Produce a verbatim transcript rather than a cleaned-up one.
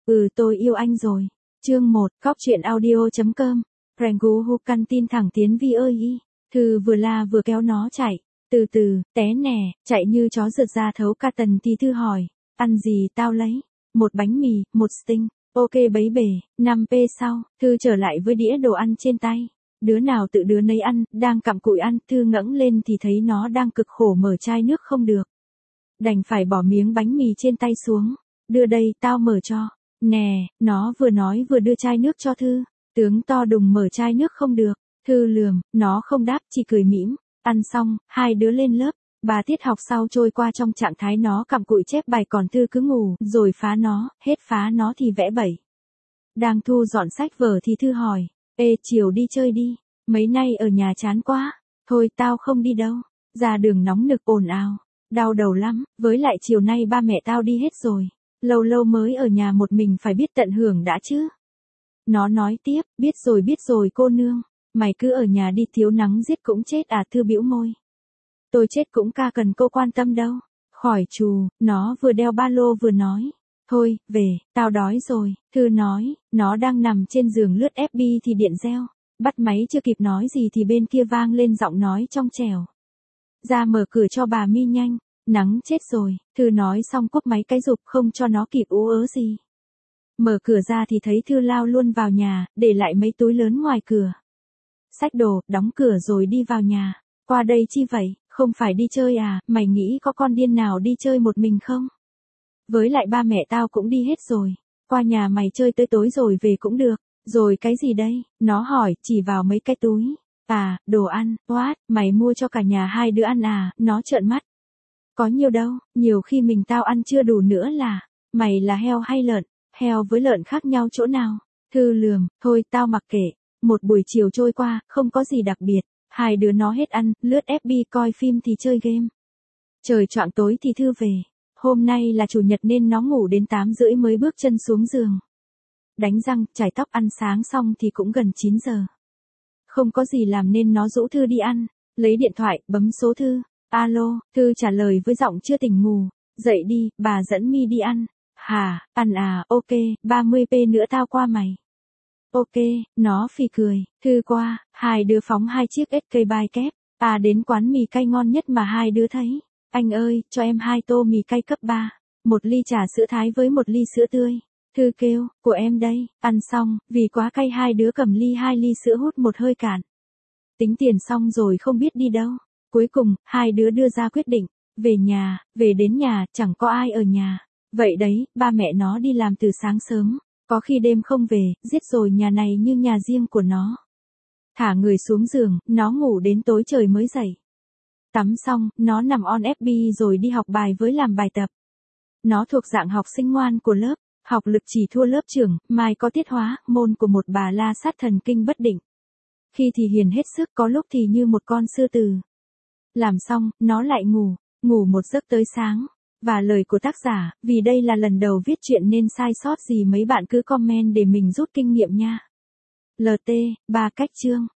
Ừ tôi yêu anh rồi. Chương một, cóc truyện audio.com. Rangu Hu căn tin thẳng tiến vi ơi y. Thư vừa la vừa kéo nó chạy. Từ từ, té nè, chạy như chó rượt ra thấu ca tần thì Thư hỏi. Ăn gì tao lấy? Một bánh mì, một sting. Ok bấy bể, năm p sau, Thư trở lại với đĩa đồ ăn trên tay. Đứa nào tự đứa nấy ăn, đang cặm cụi ăn, Thư ngẩng lên thì thấy nó đang cực khổ mở chai nước không được. Đành phải bỏ miếng bánh mì trên tay xuống. Đưa đây, tao mở cho. Nè, nó vừa nói vừa đưa chai nước cho Thư. Tướng to đùng mở chai nước không được. Thư lườm, nó không đáp, chỉ cười mỉm. Ăn xong, hai đứa lên lớp. Ba tiết học sau trôi qua trong trạng thái nó cặm cụi chép bài còn Thư cứ ngủ, rồi phá nó, hết phá nó thì vẽ bẩy. Đang thu dọn sách vở thì Thư hỏi. Ê, chiều đi chơi đi. Mấy nay ở nhà chán quá. Thôi tao không đi đâu. Ra đường nóng nực ồn ào. Đau đầu lắm, với lại chiều nay ba mẹ tao đi hết rồi. Lâu lâu mới ở nhà một mình phải biết tận hưởng đã chứ. Nó nói tiếp, biết rồi biết rồi cô nương. Mày cứ ở nhà đi thiếu nắng giết cũng chết à. Thư bĩu môi. Tôi chết cũng ca cần cô quan tâm đâu. Khỏi chù, nó vừa đeo ba lô vừa nói. Thôi, về, tao đói rồi. Thư nói, nó đang nằm trên giường lướt ép bê thì điện reo. Bắt máy chưa kịp nói gì thì bên kia vang lên giọng nói trong trẻo. Ra mở cửa cho bà Mi nhanh. Nắng chết rồi. Thư nói xong cúp máy cái rụp không cho nó kịp ú ớ gì. Mở cửa ra thì thấy Thư lao luôn vào nhà, để lại mấy túi lớn ngoài cửa. Xách đồ, đóng cửa rồi đi vào nhà. Qua đây chi vậy, không phải đi chơi à, mày nghĩ có con điên nào đi chơi một mình không? Với lại ba mẹ tao cũng đi hết rồi. Qua nhà mày chơi tới tối rồi về cũng được. Rồi cái gì đây? Nó hỏi, chỉ vào mấy cái túi. À, đồ ăn, what, mày mua cho cả nhà hai đứa ăn à, nó trợn mắt. Có nhiều đâu, nhiều khi mình tao ăn chưa đủ nữa là, mày là heo hay lợn, heo với lợn khác nhau chỗ nào? Thư lườm, thôi tao mặc kệ. Một buổi chiều trôi qua, không có gì đặc biệt. Hai đứa nó hết ăn, lướt ép bê coi phim thì chơi game. Trời choạng tối thì Thư về. Hôm nay là chủ nhật nên nó ngủ đến tám rưỡi mới bước chân xuống giường. Đánh răng, chải tóc ăn sáng xong thì cũng gần chín giờ. Không có gì làm nên nó rủ Thư đi ăn. Lấy điện thoại, bấm số Thư. Alo, Thư trả lời với giọng chưa tỉnh ngủ. Dậy đi, bà dẫn Mi đi ăn. Hả, ăn à, ok, ba mươi p nữa tao qua mày. Ok, nó phì cười. Thư qua, hai đứa phóng hai chiếc ét ca bai kép. À đến quán mì cay ngon nhất mà hai đứa thấy. Anh ơi, cho em hai tô mì cay cấp ba. Một ly trà sữa thái với một ly sữa tươi. Thư kêu, của em đây. Ăn xong, vì quá cay hai đứa cầm ly hai ly sữa hút một hơi cạn. Tính tiền xong rồi không biết đi đâu. Cuối cùng, hai đứa đưa ra quyết định. Về nhà, về đến nhà, chẳng có ai ở nhà. Vậy đấy, ba mẹ nó đi làm từ sáng sớm. Có khi đêm không về, giết rồi nhà này như nhà riêng của nó. Thả người xuống giường, nó ngủ đến tối trời mới dậy. Tắm xong, nó nằm on ép bê rồi đi học bài với làm bài tập. Nó thuộc dạng học sinh ngoan của lớp, học lực chỉ thua lớp trưởng, mai có tiết hóa, môn của một bà la sát thần kinh bất định. Khi thì hiền hết sức, có lúc thì như một con sư tử. Làm xong, nó lại ngủ, ngủ một giấc tới sáng. Và lời của tác giả, vì đây là lần đầu viết truyện nên sai sót gì mấy bạn cứ comment để mình rút kinh nghiệm nha. lờ tê, ba cách chương.